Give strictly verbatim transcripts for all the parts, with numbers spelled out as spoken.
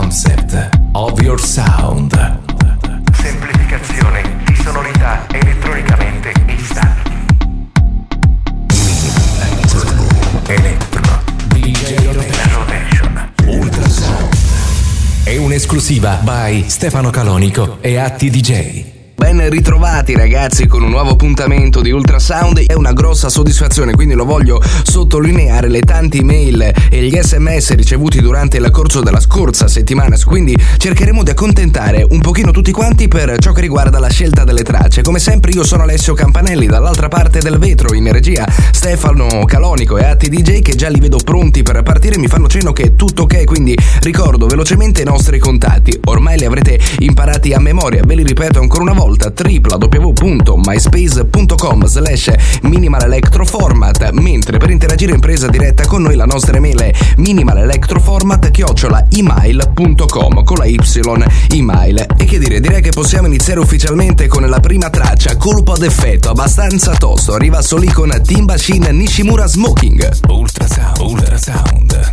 concept of your sound. Semplificazione di sonorità elettronicamente instabili. Electro D J Rotation Ultrasound. È un'esclusiva by Stefano Calonico e Atti D J. Ben ritrovati ragazzi con un nuovo appuntamento di Ultrasound. È una grossa soddisfazione, quindi lo voglio sottolineare, le tante email e gli sms ricevuti durante il corso della scorsa settimana, quindi cercheremo di accontentare un pochino tutti quanti per ciò che riguarda la scelta delle tracce. Come sempre io sono Alessio Campanelli, dall'altra parte del vetro in regia Stefano Calonico e Atti D J, che già li vedo pronti per partire, mi fanno cenno che è tutto ok, quindi ricordo velocemente i nostri contatti, ormai li avrete imparati a memoria, ve li ripeto ancora una volta: w w w punto myspace punto com slash minimal electro format, mentre per interagire in presa diretta con noi la nostra email è minimalelectroformat chiocciola email punto com con la y email. E che dire, direi che possiamo iniziare ufficialmente con la prima traccia, colpo d'effetto abbastanza tosto, arriva Soli con Team Machine Nishimura Smoking. Ultrasound, Ultrasound.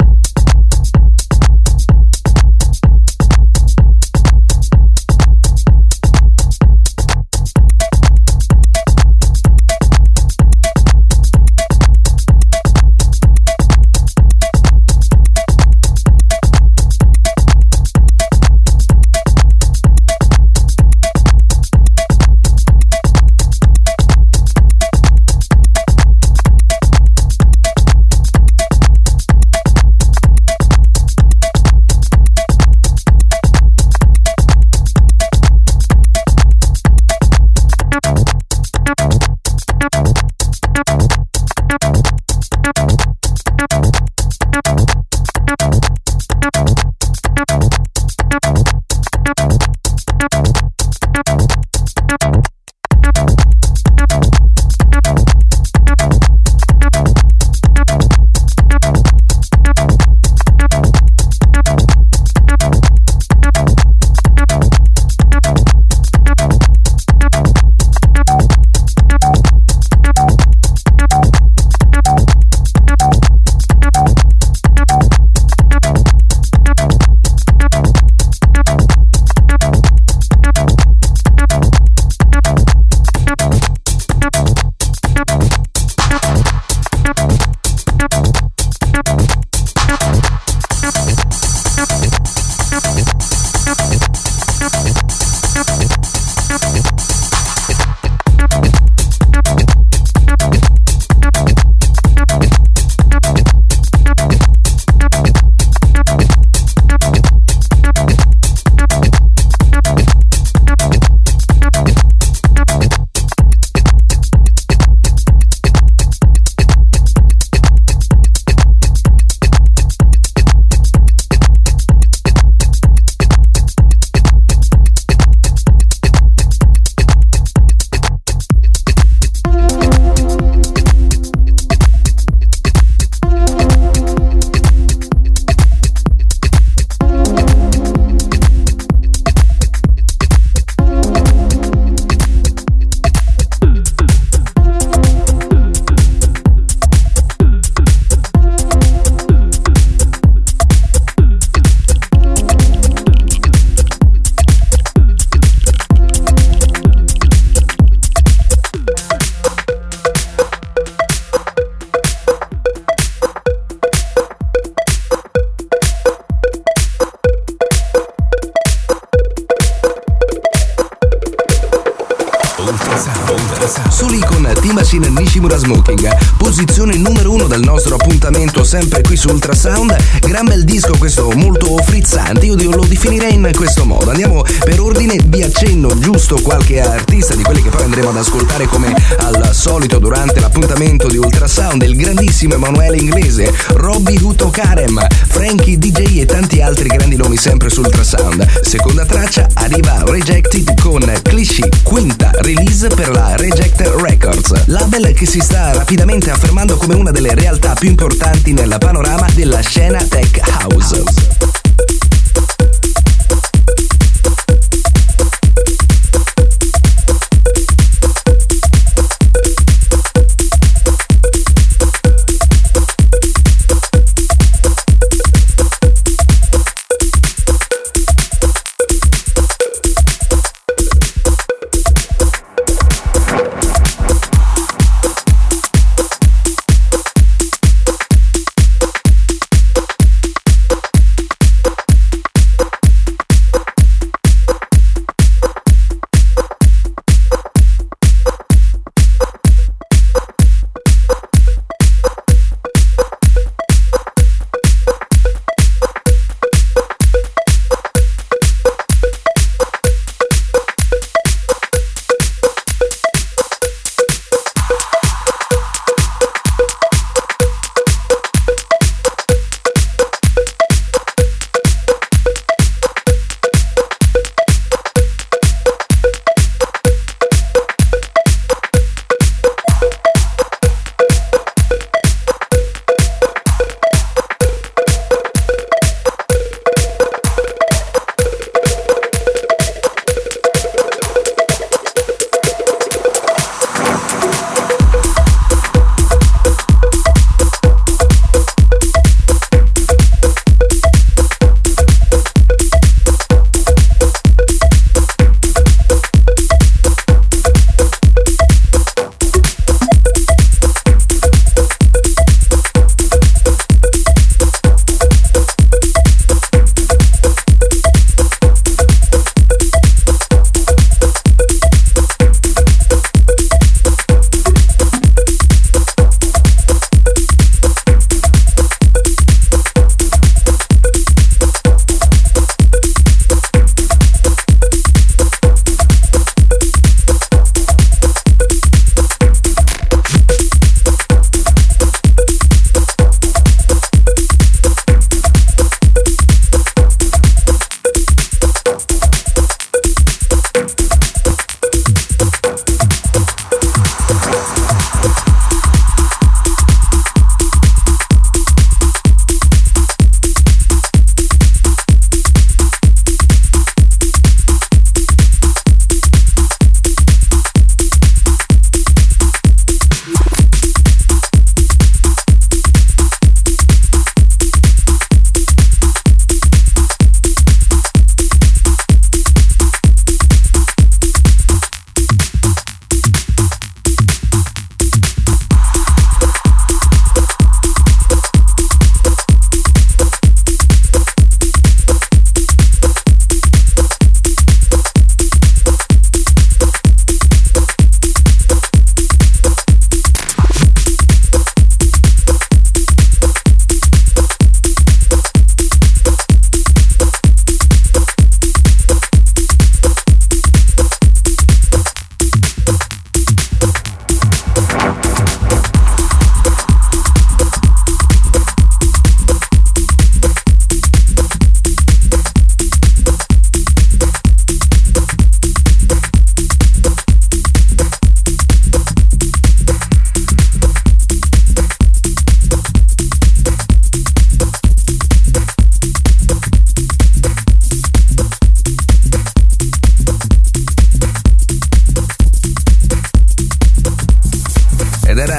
Soli con Team Machine Nishimura Smoking, posizione numero uno del nostro appuntamento sempre qui su Ultrasound. Gran bel disco questo, molto frizzante, io lo definirei in questo modo. Andiamo per ordine, vi accenno giusto qualche artista di quelli che poi andremo ad ascoltare come al solito durante l'appuntamento di Ultrasound: il grandissimo Emanuele Inglese, Robbie Huto Karem, Frankie D J e tanti altri grandi nomi sempre su Ultrasound. Seconda traccia arriva Rejected con Clichy, quinta release per la Reject Records, label che si sta rapidamente affermando come una delle realtà più importanti nel panorama della scena tech house.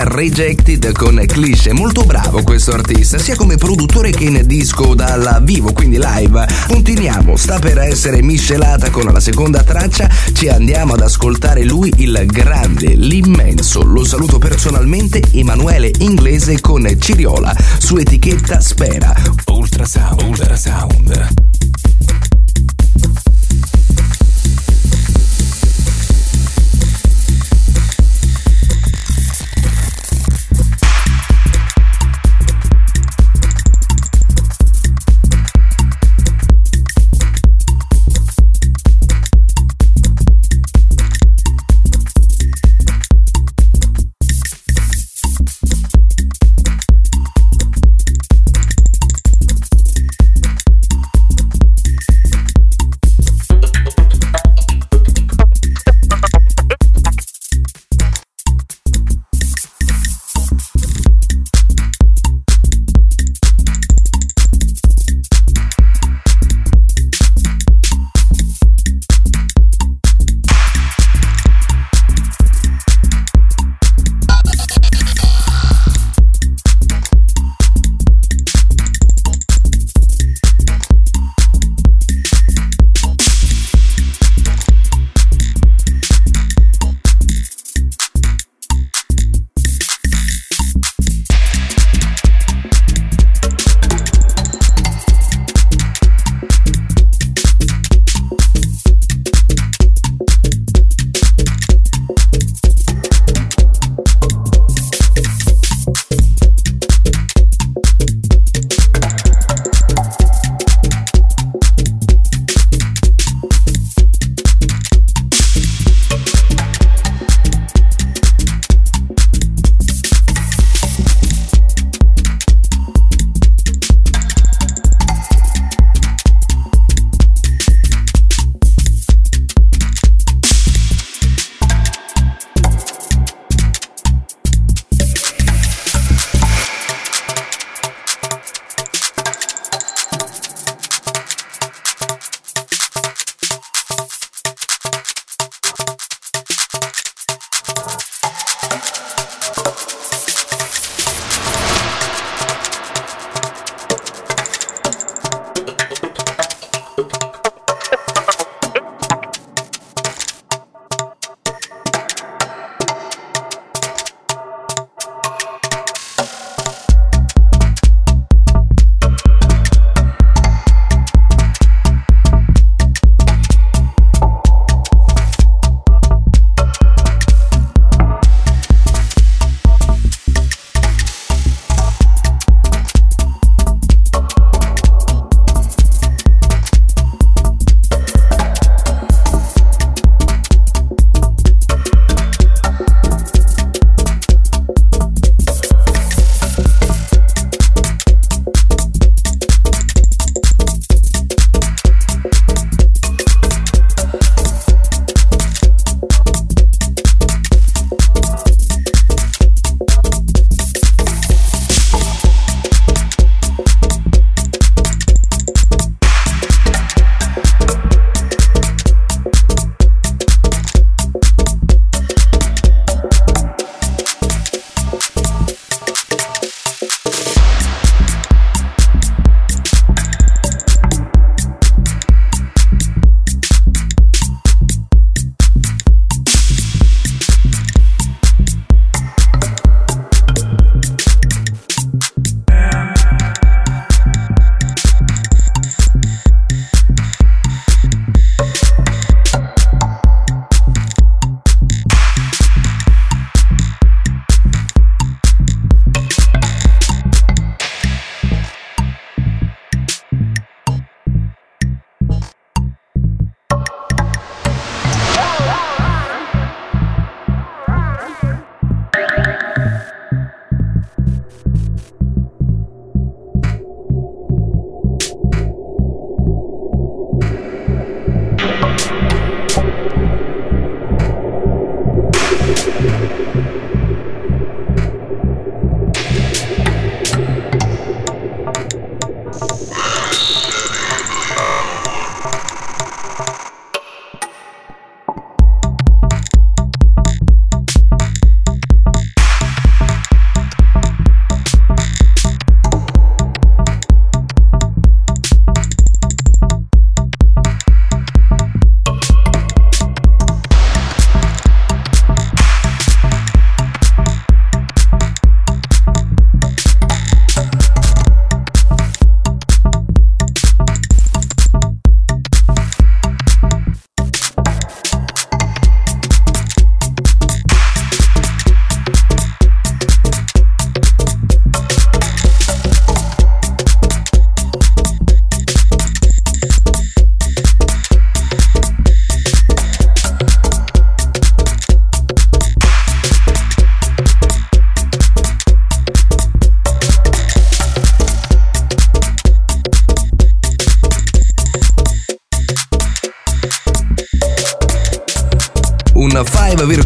Rejected con Cliché. Molto bravo questo artista, sia come produttore che in disco dal vivo, quindi live. Continuiamo, sta per essere miscelata con la seconda traccia, ci andiamo ad ascoltare lui, il grande, l'immenso, lo saluto personalmente, Emanuele Inglese con Ciriola, su etichetta Spera. Ultrasound, Ultrasound.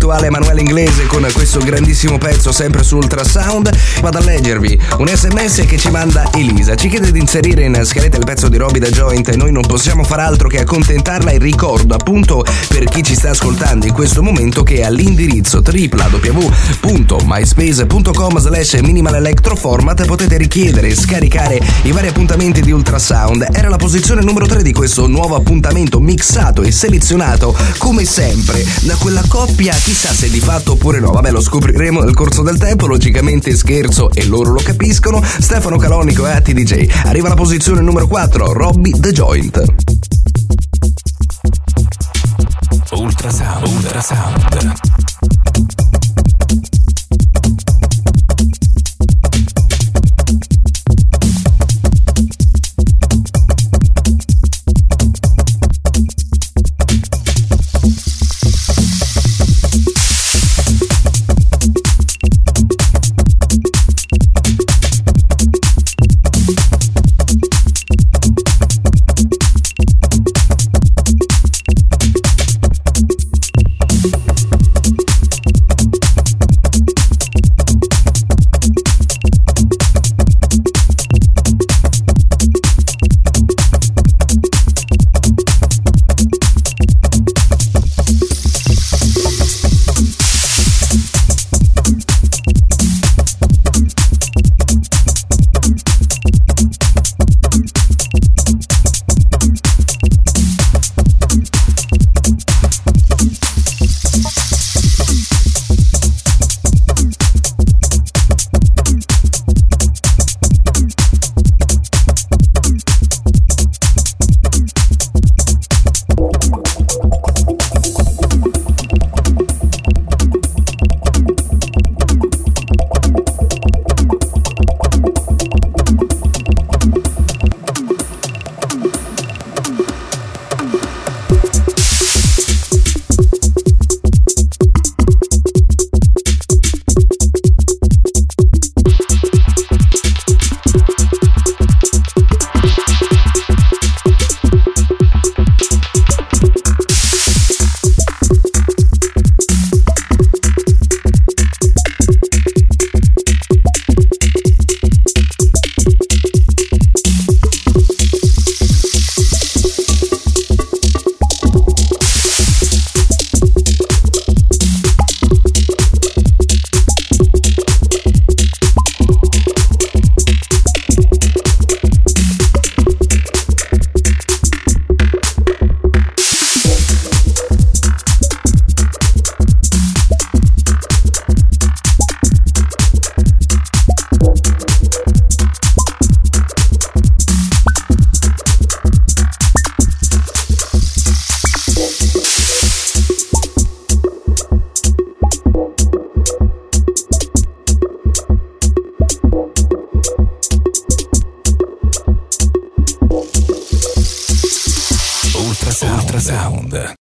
virtuale Emanuele Inglese con questo grandissimo pezzo sempre su Ultrasound. Vado a leggervi un sms che ci manda Elisa, ci chiede di inserire in scaletta il pezzo di Robbie the Joint e noi non possiamo far altro che accontentarla, e ricordo appunto per chi ci sta ascoltando in questo momento che all'indirizzo w w w punto myspace punto com slash minimal electro format potete richiedere e scaricare i vari appuntamenti di Ultrasound. Era la posizione numero tre di questo nuovo appuntamento mixato e selezionato come sempre da quella coppia, chissà se di fatto oppure no, vabbè lo scopriremo nel corso del tempo, logicamente scherzo e loro lo capiscono. Stefano Calonico e Atti D J. Arriva la posizione numero quattro, Robbie the Joint. Ultrasound, Ultrasound. Ultrasound.